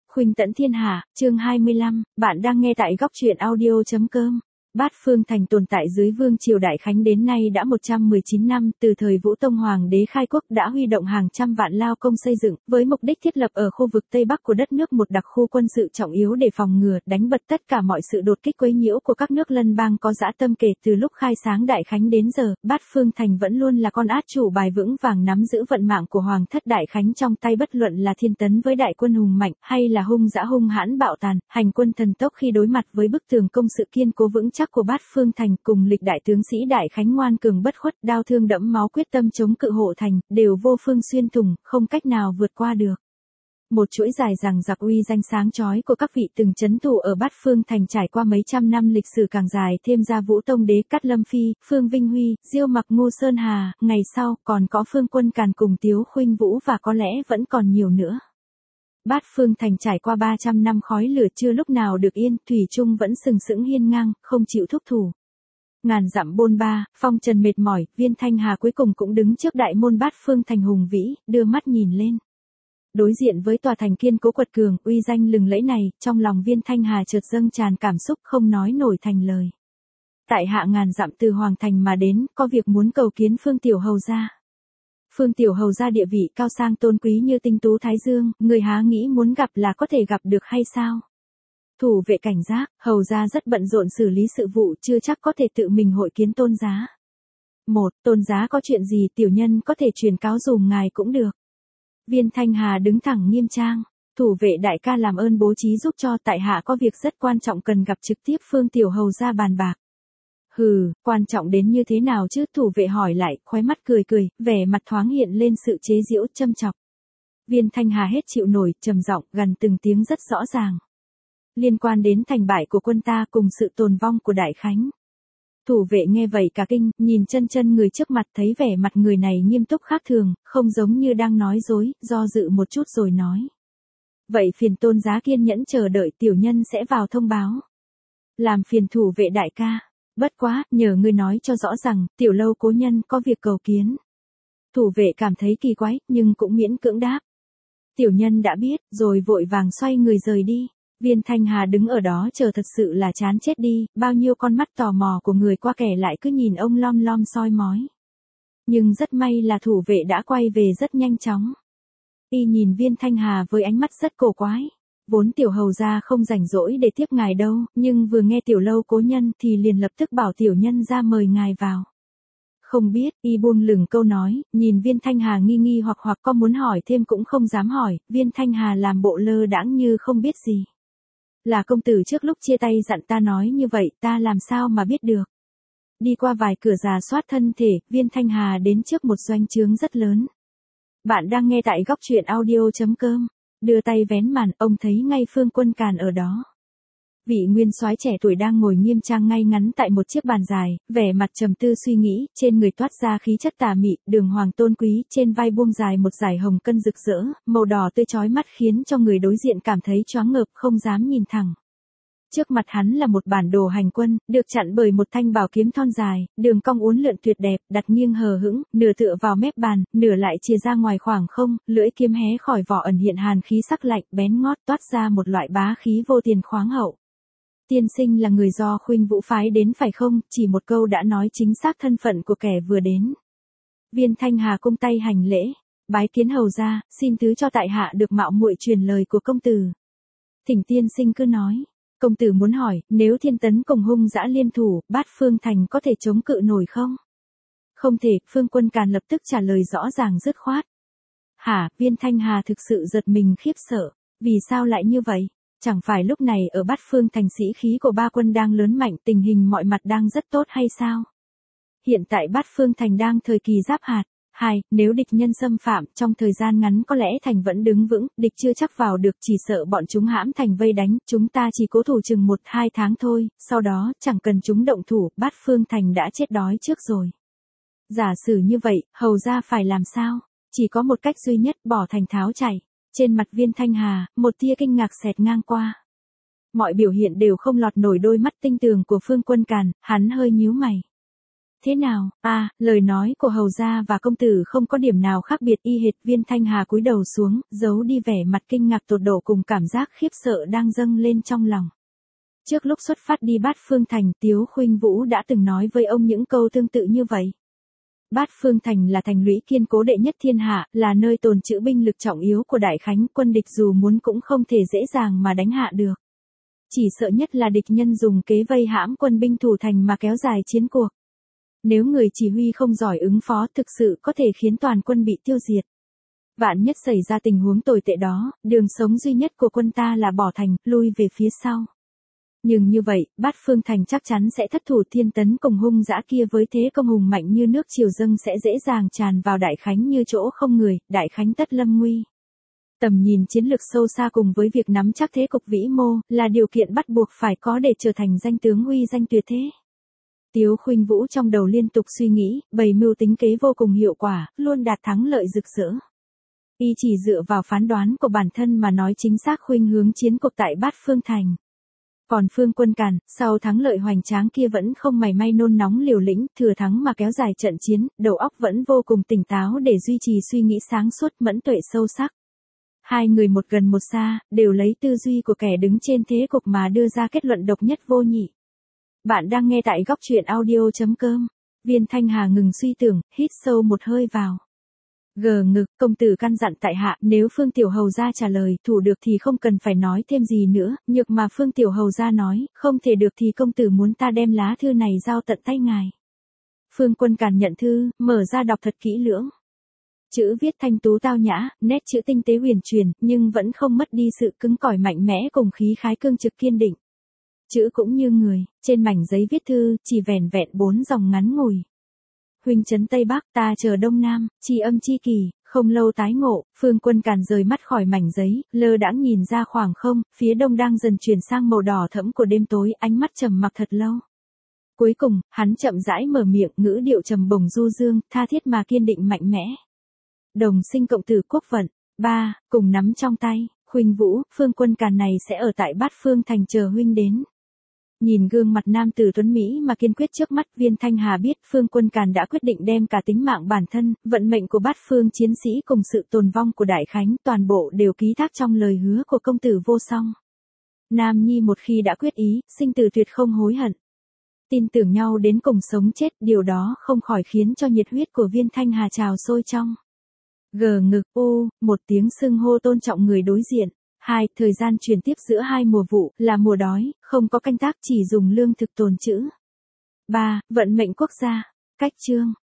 Khuynh Tẫn Thiên Hạ, chương 25, bạn đang nghe tại góc truyện audio.com. Bát Phương Thành tồn tại dưới Vương triều Đại Khánh đến nay đã 119 năm, từ thời Vũ Tông Hoàng đế khai quốc đã huy động hàng trăm vạn lao công xây dựng, với mục đích thiết lập ở khu vực Tây Bắc của đất nước một đặc khu quân sự trọng yếu để phòng ngừa, đánh bật tất cả mọi sự đột kích quấy nhiễu của các nước lân bang có dã tâm. Kể từ lúc khai sáng Đại Khánh đến giờ, Bát Phương Thành vẫn luôn là con át chủ bài vững vàng nắm giữ vận mạng của Hoàng thất Đại Khánh trong tay, bất luận là Thiên Tấn với đại quân hùng mạnh, hay là hung dã hung hãn bạo tàn, hành quân thần tốc khi đối mặt với bức tường công sự kiên cố vững chắc của Bát Phương Thành, cùng lịch đại tướng sĩ Đại Khánh ngoan cường bất khuất, đao thương đẫm máu quyết tâm chống cự hộ thành, đều vô phương xuyên thủng, không cách nào vượt qua được. Một chuỗi dài dằng dặc uy danh sáng chói của các vị từng trấn thủ ở Bát Phương Thành trải qua mấy trăm năm lịch sử càng dài, thêm ra Vũ Tông Đế Cát Lâm Phi, Phương Vinh Huy, Diêu Mặc Ngô Sơn Hà, ngày sau còn có Phương Quân Càn cùng Tiếu Khuynh Vũ, và có lẽ vẫn còn nhiều nữa. Bát Phương Thành trải qua 300 năm khói lửa chưa lúc nào được yên, thủy chung vẫn sừng sững hiên ngang, không chịu thúc thủ. Ngàn dặm bôn ba, phong trần mệt mỏi, Viên Thanh Hà cuối cùng cũng đứng trước đại môn Bát Phương Thành hùng vĩ, đưa mắt nhìn lên. Đối diện với tòa thành kiên cố quật cường, uy danh lừng lẫy này, trong lòng Viên Thanh Hà chợt dâng tràn cảm xúc không nói nổi thành lời. Tại hạ ngàn dặm từ Hoàng Thành mà đến, có việc muốn cầu kiến Phương Tiểu Hầu gia. Phương Tiểu Hầu gia địa vị cao sang tôn quý như tinh tú thái dương, người há nghĩ muốn gặp là có thể gặp được hay sao? Thủ vệ cảnh giác, hầu gia rất bận rộn xử lý sự vụ, chưa chắc có thể tự mình hội kiến tôn giá. Tôn giá có chuyện gì, tiểu nhân có thể truyền cáo dùm ngài cũng được. Viên Thanh Hà đứng thẳng nghiêm trang, thủ vệ đại ca làm ơn bố trí giúp cho, tại hạ có việc rất quan trọng cần gặp trực tiếp Phương Tiểu Hầu gia bàn bạc. Hừ, quan trọng đến như thế nào chứ, thủ vệ hỏi lại, khóe mắt cười cười, vẻ mặt thoáng hiện lên sự chế giễu châm chọc. Viên Thanh Hà hết chịu nổi, trầm giọng, gần từng tiếng rất rõ ràng. Liên quan đến thành bại của quân ta cùng sự tồn vong của Đại Khánh. Thủ vệ nghe vậy cả kinh, nhìn chân người trước mặt, thấy vẻ mặt người này nghiêm túc khác thường, không giống như đang nói dối, do dự một chút rồi nói. Vậy phiền tôn giá kiên nhẫn chờ đợi, tiểu nhân sẽ vào thông báo. Làm phiền thủ vệ đại ca. Bất quá, nhờ ngươi nói cho rõ rằng, tiểu lâu cố nhân có việc cầu kiến. Thủ vệ cảm thấy kỳ quái, nhưng cũng miễn cưỡng đáp. Tiểu nhân đã biết, rồi vội vàng xoay người rời đi. Viên Thanh Hà đứng ở đó chờ thật sự là chán chết đi, bao nhiêu con mắt tò mò của người qua kẻ lại cứ nhìn ông lom lom soi mói. Nhưng rất may là thủ vệ đã quay về rất nhanh chóng. Y nhìn Viên Thanh Hà với ánh mắt rất cổ quái. Vốn tiểu hầu gia không rảnh rỗi để tiếp ngài đâu, nhưng vừa nghe tiểu lâu cố nhân thì liền lập tức bảo tiểu nhân ra mời ngài vào. Không biết, y buông lửng câu nói, nhìn Viên Thanh Hà nghi nghi hoặc có muốn hỏi thêm cũng không dám hỏi, Viên Thanh Hà làm bộ lơ đãng như không biết gì. Là công tử trước lúc chia tay dặn ta nói như vậy, ta làm sao mà biết được. Đi qua vài cửa rà soát thân thể, Viên Thanh Hà đến trước một doanh trướng rất lớn. Bạn đang nghe tại góc truyện audio.com. Đưa tay vén màn, ông thấy ngay Phương Quân Càn ở đó. Vị nguyên soái trẻ tuổi đang ngồi nghiêm trang ngay ngắn tại một chiếc bàn dài, vẻ mặt trầm tư suy nghĩ, trên người toát ra khí chất tà mị, đường hoàng tôn quý, trên vai buông dài một dải hồng cân rực rỡ, màu đỏ tươi chói mắt khiến cho người đối diện cảm thấy choáng ngợp, không dám nhìn thẳng. Trước mặt hắn là một bản đồ hành quân, được chặn bởi một thanh bảo kiếm thon dài, đường cong uốn lượn tuyệt đẹp, đặt nghiêng hờ hững, nửa tựa vào mép bàn, nửa lại chìa ra ngoài khoảng không, lưỡi kiếm hé khỏi vỏ ẩn hiện hàn khí sắc lạnh, bén ngót, toát ra một loại bá khí vô tiền khoáng hậu. Tiên sinh là người do Khuynh Vũ phái đến phải không? Chỉ một câu đã nói chính xác thân phận của kẻ vừa đến. Viên Thanh Hà cung tay hành lễ, bái kiến hầu gia, xin thứ cho tại hạ được mạo muội truyền lời của công tử. Thỉnh tiên sinh cứ nói. Công tử muốn hỏi, nếu Thiên Tấn cùng hung dã liên thủ, Bát Phương Thành có thể chống cự nổi không? Không thể, Phương Quân Càn lập tức trả lời rõ ràng dứt khoát. Hả, Viên Thanh Hà thực sự giật mình khiếp sợ, vì sao lại như vậy? Chẳng phải lúc này ở Bát Phương Thành sĩ khí của ba quân đang lớn mạnh, tình hình mọi mặt đang rất tốt hay sao? Hiện tại Bát Phương Thành đang thời kỳ giáp hạt. Nếu địch nhân xâm phạm, trong thời gian ngắn có lẽ thành vẫn đứng vững, địch chưa chắc vào được, chỉ sợ bọn chúng hãm thành vây đánh, chúng ta chỉ cố thủ chừng 1-2 tháng thôi, sau đó, chẳng cần chúng động thủ, Bát Phương Thành đã chết đói trước rồi. Giả sử như vậy, hầu ra phải làm sao? Chỉ có một cách duy nhất, bỏ thành tháo chạy. Trên mặt Viên Thanh Hà, một tia kinh ngạc xẹt ngang qua. Mọi biểu hiện đều không lọt nổi đôi mắt tinh tường của Phương Quân Càn, hắn hơi nhíu mày. Thế nào, lời nói của hầu gia và công tử không có điểm nào khác biệt y hệt. Viên Thanh Hà cúi đầu xuống, giấu đi vẻ mặt kinh ngạc tột độ cùng cảm giác khiếp sợ đang dâng lên trong lòng. Trước lúc xuất phát đi Bát Phương Thành, Tiếu Khuynh Vũ đã từng nói với ông những câu tương tự như vậy. Bát Phương Thành là thành lũy kiên cố đệ nhất thiên hạ, là nơi tồn trữ binh lực trọng yếu của Đại Khánh, quân địch dù muốn cũng không thể dễ dàng mà đánh hạ được. Chỉ sợ nhất là địch nhân dùng kế vây hãm quân binh thủ thành mà kéo dài chiến cuộc. Nếu người chỉ huy không giỏi ứng phó thực sự có thể khiến toàn quân bị tiêu diệt. Vạn nhất xảy ra tình huống tồi tệ đó, đường sống duy nhất của quân ta là bỏ thành, lui về phía sau. Nhưng như vậy, Bát Phương Thành chắc chắn sẽ thất thủ. Thiên Tấn cùng hung dã kia với thế công hùng mạnh như nước triều dâng sẽ dễ dàng tràn vào Đại Khánh như chỗ không người, Đại Khánh tất lâm nguy. Tầm nhìn chiến lược sâu xa cùng với việc nắm chắc thế cục vĩ mô, là điều kiện bắt buộc phải có để trở thành danh tướng uy danh tuyệt thế. Tiếu Khuynh Vũ trong đầu liên tục suy nghĩ, bày mưu tính kế vô cùng hiệu quả, luôn đạt thắng lợi rực rỡ. Y chỉ dựa vào phán đoán của bản thân mà nói chính xác khuynh hướng chiến cuộc tại Bát Phương Thành. Còn Phương Quân Càn, sau thắng lợi hoành tráng kia vẫn không mảy may nôn nóng liều lĩnh, thừa thắng mà kéo dài trận chiến, đầu óc vẫn vô cùng tỉnh táo để duy trì suy nghĩ sáng suốt mẫn tuệ sâu sắc. Hai người một gần một xa, đều lấy tư duy của kẻ đứng trên thế cục mà đưa ra kết luận độc nhất vô nhị. Bạn đang nghe tại góc truyện audio.com. Viên Thanh Hà ngừng suy tưởng, hít sâu một hơi vào. Gờ ngực, công tử căn dặn tại hạ, nếu Phương Tiểu Hầu gia trả lời, thủ được thì không cần phải nói thêm gì nữa, nhược mà Phương Tiểu Hầu gia nói, không thể được thì công tử muốn ta đem lá thư này giao tận tay ngài. Phương Quân Càn nhận thư, mở ra đọc thật kỹ lưỡng. Chữ viết thanh tú tao nhã, nét chữ tinh tế huyền truyền, nhưng vẫn không mất đi sự cứng cỏi mạnh mẽ cùng khí khái cương trực kiên định. Chữ cũng như người, trên mảnh giấy viết thư, chỉ vẻn vẹn 4 dòng ngắn ngủi. Huynh trấn Tây Bắc, ta chờ Đông Nam, tri âm chi kỳ, không lâu tái ngộ. Phương Quân Càn rời mắt khỏi mảnh giấy, lơ đãng nhìn ra khoảng không, phía đông đang dần chuyển sang màu đỏ thẫm của đêm tối, ánh mắt trầm mặc thật lâu. Cuối cùng, hắn chậm rãi mở miệng, ngữ điệu trầm bổng du dương, tha thiết mà kiên định mạnh mẽ. Đồng sinh cộng tử quốc vận, cùng nắm trong tay. Khuynh Vũ, Phương Quân Càn này sẽ ở tại Bát Phương Thành chờ huynh đến. Nhìn gương mặt nam tử tuấn Mỹ mà kiên quyết trước mắt, Viên Thanh Hà biết Phương Quân Càn đã quyết định đem cả tính mạng bản thân, vận mệnh của Bát Phương chiến sĩ cùng sự tồn vong của Đại Khánh, toàn bộ đều ký thác trong lời hứa của công tử vô song. Nam nhi một khi đã quyết ý, sinh tử tuyệt không hối hận. Tin tưởng nhau đến cùng sống chết, điều đó không khỏi khiến cho nhiệt huyết của Viên Thanh Hà trào sôi trong. Gờ ngực, một tiếng xưng hô tôn trọng người đối diện. 2. Thời gian chuyển tiếp giữa hai mùa vụ, là mùa đói, không có canh tác, chỉ dùng lương thực tồn trữ. 3. Vận mệnh quốc gia. Cách chương.